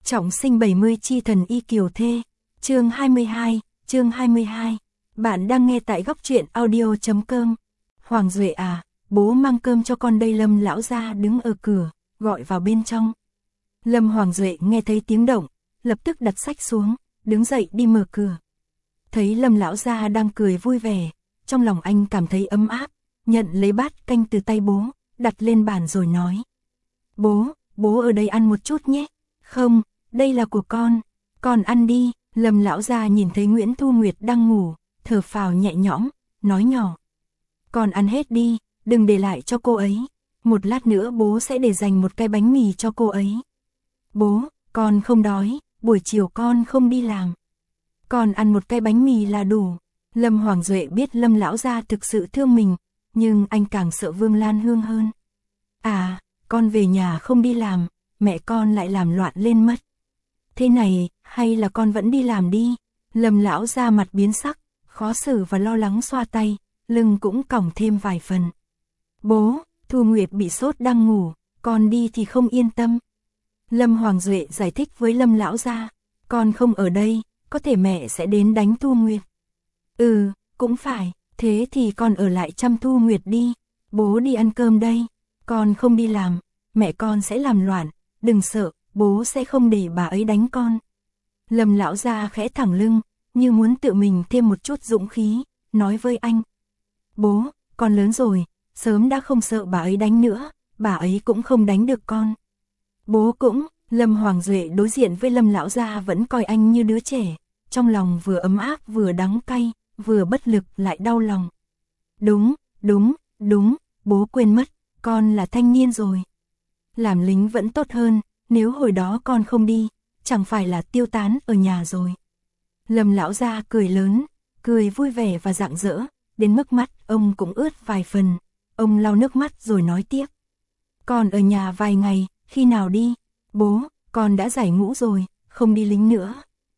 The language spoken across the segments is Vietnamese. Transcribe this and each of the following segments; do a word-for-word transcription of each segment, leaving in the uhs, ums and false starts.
Trọng sinh bảy mươi chi thần y kiều thê. Chương hai mươi hai, chương hai mươi hai. Bạn đang nghe tại góc truyện audio chấm com. Hoàng Duệ à, bố mang cơm cho con đây. Lâm lão gia đứng ở cửa, gọi vào bên trong. Lâm Hoàng Duệ nghe thấy tiếng động, lập tức đặt sách xuống, đứng dậy đi mở cửa. Thấy Lâm lão gia đang cười vui vẻ, trong lòng anh cảm thấy ấm áp, nhận lấy bát canh từ tay bố, đặt lên bàn rồi nói: "Bố, bố ở đây ăn một chút nhé." "Không, đây là của con, con ăn đi." Lâm lão gia nhìn thấy Nguyễn Thu Nguyệt đang ngủ, thở phào nhẹ nhõm, nói nhỏ: "Con ăn hết đi, đừng để lại cho cô ấy. Một lát nữa bố sẽ để dành một cái bánh mì cho cô ấy." "Bố, con không đói, buổi chiều con không đi làm. Con ăn một cái bánh mì là đủ." Lâm Hoàng Duệ biết Lâm lão gia thực sự thương mình, nhưng anh càng sợ Vương Lan Hương hơn. "À, con về nhà không đi làm, mẹ con lại làm loạn lên mất. Thế này, hay là con vẫn đi làm đi." Lâm lão gia mặt biến sắc, khó xử và lo lắng xoa tay, lưng cũng còng thêm vài phần. "Bố, Thu Nguyệt bị sốt đang ngủ, con đi thì không yên tâm." Lâm Hoàng Duệ giải thích với Lâm lão gia: "Con không ở đây, có thể mẹ sẽ đến đánh Thu Nguyệt." "Ừ, cũng phải, thế thì con ở lại chăm Thu Nguyệt đi. Bố đi ăn cơm đây, con không đi làm, mẹ con sẽ làm loạn, đừng sợ, bố sẽ không để bà ấy đánh con." Lâm lão gia khẽ thẳng lưng, như muốn tự mình thêm một chút dũng khí, nói với anh: "Bố, con lớn rồi, sớm đã không sợ bà ấy đánh nữa, bà ấy cũng không đánh được con." "Bố cũng." Lâm Hoàng Duệ đối diện với Lâm lão gia vẫn coi anh như đứa trẻ, trong lòng vừa ấm áp vừa đắng cay, vừa bất lực lại đau lòng. "Đúng, đúng, đúng, bố quên mất, con là thanh niên rồi. Làm lính vẫn tốt hơn, nếu hồi đó con không đi, chẳng phải là tiêu tán ở nhà rồi." Lâm lão gia cười lớn, cười vui vẻ và rạng rỡ, đến mức mắt ông cũng ướt vài phần. Ông lau nước mắt rồi nói tiếp: "Con ở nhà vài ngày, khi nào đi?" "Bố, con đã giải ngũ rồi, không đi lính nữa."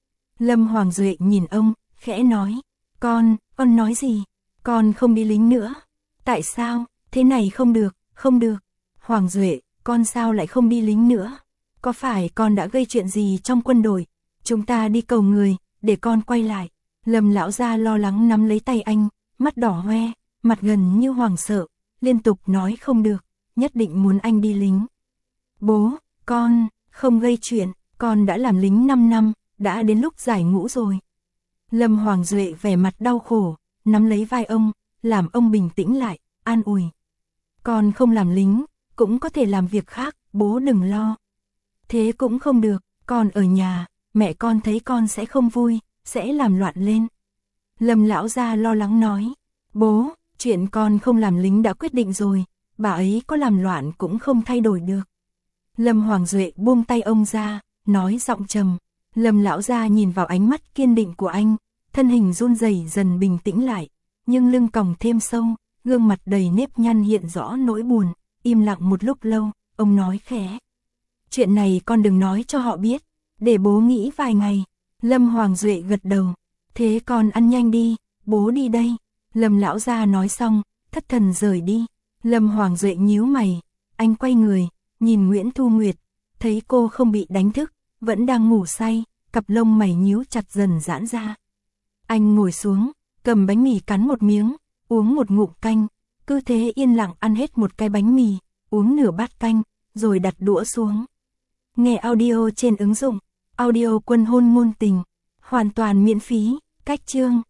Lâm Hoàng Duệ nhìn ông, khẽ nói: Con, con nói gì? Con không đi lính nữa." "Tại sao? Thế này không được, không được." "Hoàng Duệ, con sao lại không đi lính nữa? Có phải con đã gây chuyện gì trong quân đội? Chúng ta đi cầu người, để con quay lại." Lâm lão gia lo lắng nắm lấy tay anh, mắt đỏ hoe, mặt gần như hoảng sợ, liên tục nói không được, nhất định muốn anh đi lính. "Bố, con không gây chuyện, con đã làm lính năm năm, đã đến lúc giải ngũ rồi." Lâm Hoàng Duệ vẻ mặt đau khổ, nắm lấy vai ông, làm ông bình tĩnh lại, an ủi: "Con không làm lính, cũng có thể làm việc khác, bố đừng lo." "Thế cũng không được, con ở nhà, mẹ con thấy con sẽ không vui, sẽ làm loạn lên." Lâm lão gia lo lắng nói: "Bố, chuyện con không làm lính đã quyết định rồi, bà ấy có làm loạn cũng không thay đổi được." Lâm Hoàng Duệ buông tay ông ra, nói giọng trầm. Lâm lão gia nhìn vào ánh mắt kiên định của anh, thân hình run rẩy dần bình tĩnh lại, nhưng lưng còng thêm sâu, gương mặt đầy nếp nhăn hiện rõ nỗi buồn. Im lặng một lúc lâu, ông nói khẽ: "Chuyện này con đừng nói cho họ biết, để bố nghĩ vài ngày." Lâm Hoàng Duệ gật đầu: "Thế con ăn nhanh đi, bố đi đây." Lâm lão gia nói xong, thất thần rời đi. Lâm Hoàng Duệ nhíu mày, anh quay người, nhìn Nguyễn Thu Nguyệt, thấy cô không bị đánh thức, vẫn đang ngủ say, cặp lông mày nhíu chặt dần giãn ra. Anh ngồi xuống, cầm bánh mì cắn một miếng, uống một ngụm canh, cứ thế yên lặng ăn hết một cái bánh mì, uống nửa bát canh, rồi đặt đũa xuống. Nghe audio trên ứng dụng audio Quân Hôn Ngôn Tình, hoàn toàn miễn phí, cách chương.